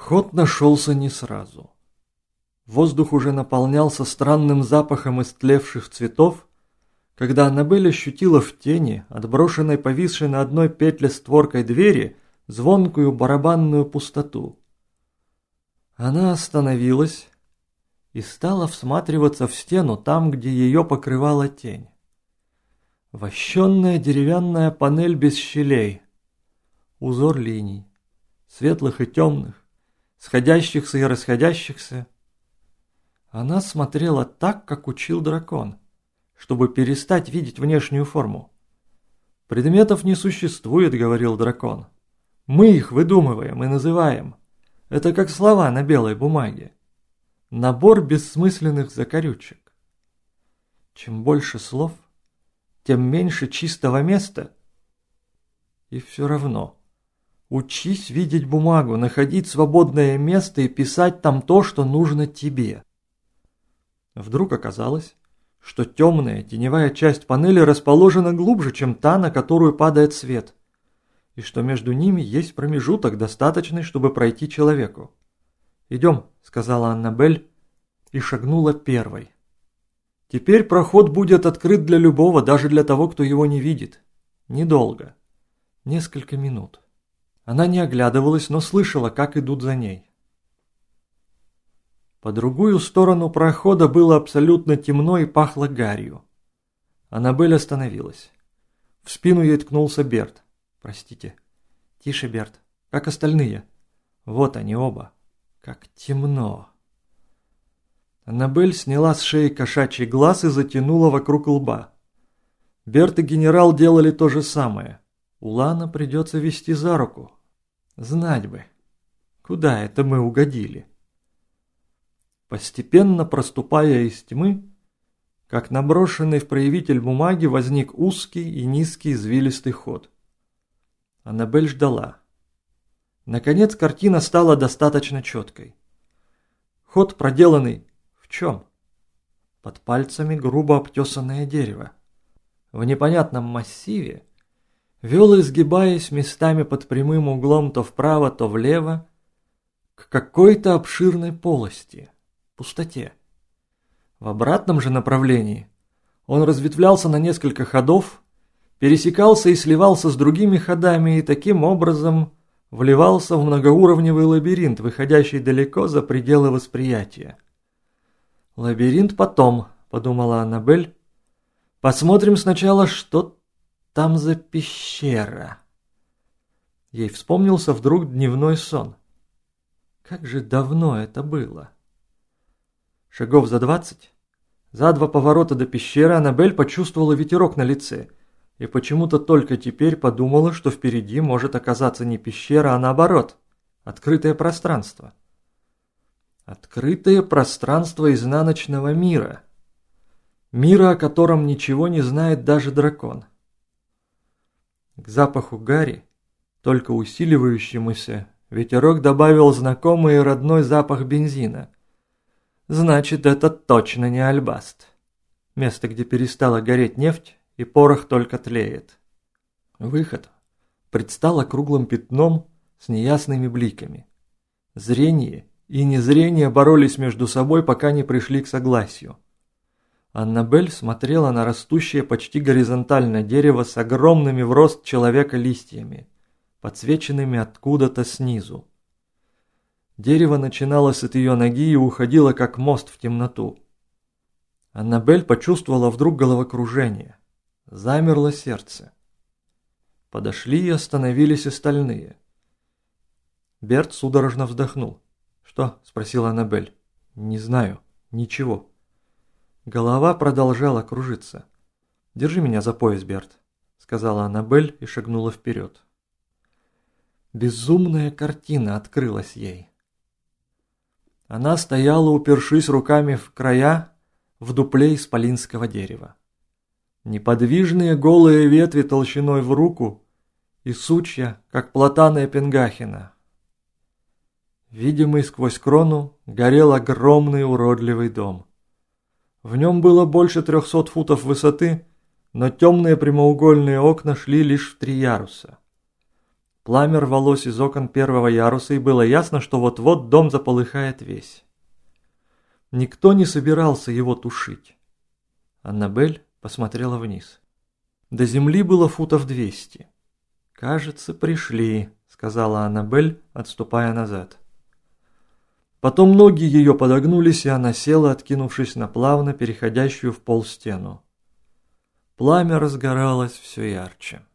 Ход нашелся не сразу. Воздух уже наполнялся странным запахом истлевших цветов, когда Аннабель ощутила в тени, отброшенной повисшей на одной петле створкой двери, звонкую барабанную пустоту. Она остановилась и стала всматриваться в стену там, где ее покрывала тень. Вощенная деревянная панель без щелей, узор линий, светлых и темных, сходящихся и расходящихся. Она смотрела так, как учил дракон, чтобы перестать видеть внешнюю форму. «Предметов не существует», — говорил дракон. «Мы их выдумываем и называем. Это как слова на белой бумаге. Набор бессмысленных закорючек. Чем больше слов, тем меньше чистого места. И все равно. Учись видеть бумагу, находить свободное место и писать там то, что нужно тебе». Вдруг оказалось, что темная теневая часть панели расположена глубже, чем та, на которую падает свет, и что между ними есть промежуток, достаточный, чтобы пройти человеку. «Идем», — сказала Аннабель и шагнула первой. Теперь проход будет открыт для любого, даже для того, кто его не видит. Недолго. Несколько минут. Она не оглядывалась, но слышала, как идут за ней. По другую сторону прохода было абсолютно темно и пахло гарью. Аннабель остановилась. В спину ей ткнулся Берт. «Простите». «Тише, Берт. Как остальные?» «Вот они оба. Как темно». Аннабель сняла с шеи кошачий глаз и затянула вокруг лба. Берт и генерал делали то же самое. Улана придется вести за руку. Знать бы, куда это мы угодили. Постепенно проступая из тьмы, как наброшенный в проявитель бумаги, возник узкий и низкий извилистый ход. Аннабель ждала. Наконец картина стала достаточно четкой. Ход проделанный в чем? Под пальцами грубо обтесанное дерево. В непонятном массиве вел, изгибаясь местами под прямым углом то вправо, то влево, к какой-то обширной полости. Пустоте. В обратном же направлении он разветвлялся на несколько ходов, пересекался и сливался с другими ходами и таким образом вливался в многоуровневый лабиринт, выходящий далеко за пределы восприятия. «Лабиринт потом», — подумала Аннабель. «Посмотрим сначала, что там за пещера». Ей вспомнился вдруг дневной сон. Как же давно это было. Шагов за 20, за 2 поворота до пещеры Аннабель почувствовала ветерок на лице и почему-то только теперь подумала, что впереди может оказаться не пещера, а наоборот, открытое пространство. Открытое пространство изнаночного мира. Мира, о котором ничего не знает даже дракон. К запаху гари, только усиливающемуся, ветерок добавил знакомый и родной запах бензина. Значит, это точно не Альбаст. Место, где перестала гореть нефть, и порох только тлеет. Выход предстал округлым пятном с неясными бликами. Зрение и незрение боролись между собой, пока не пришли к согласию. Аннабель смотрела на растущее почти горизонтально дерево с огромными в рост человека листьями, подсвеченными откуда-то снизу. Дерево начиналось от ее ноги и уходило, как мост в темноту. Аннабель почувствовала вдруг головокружение. Замерло сердце. Подошли и остановились остальные. Берт судорожно вздохнул. «Что?» – спросила Аннабель. «Не знаю. Ничего». Голова продолжала кружиться. «Держи меня за пояс, Берт», – сказала Аннабель и шагнула вперед. Безумная картина открылась ей. Она стояла, упершись руками в края, в дупле исполинского дерева. Неподвижные голые ветви толщиной в руку и сучья, как платаная пенгахина. Видимый сквозь крону горел огромный уродливый дом. В нем было больше 300 футов высоты, но темные прямоугольные окна шли лишь в 3 яруса. Пламя рвалось из окон первого яруса, и было ясно, что вот-вот дом заполыхает весь. Никто не собирался его тушить. Аннабель посмотрела вниз. До земли было футов 200. «Кажется, пришли», — сказала Аннабель, отступая назад. Потом ноги ее подогнулись, и она села, откинувшись на плавно переходящую в пол стену. Пламя разгоралось все ярче.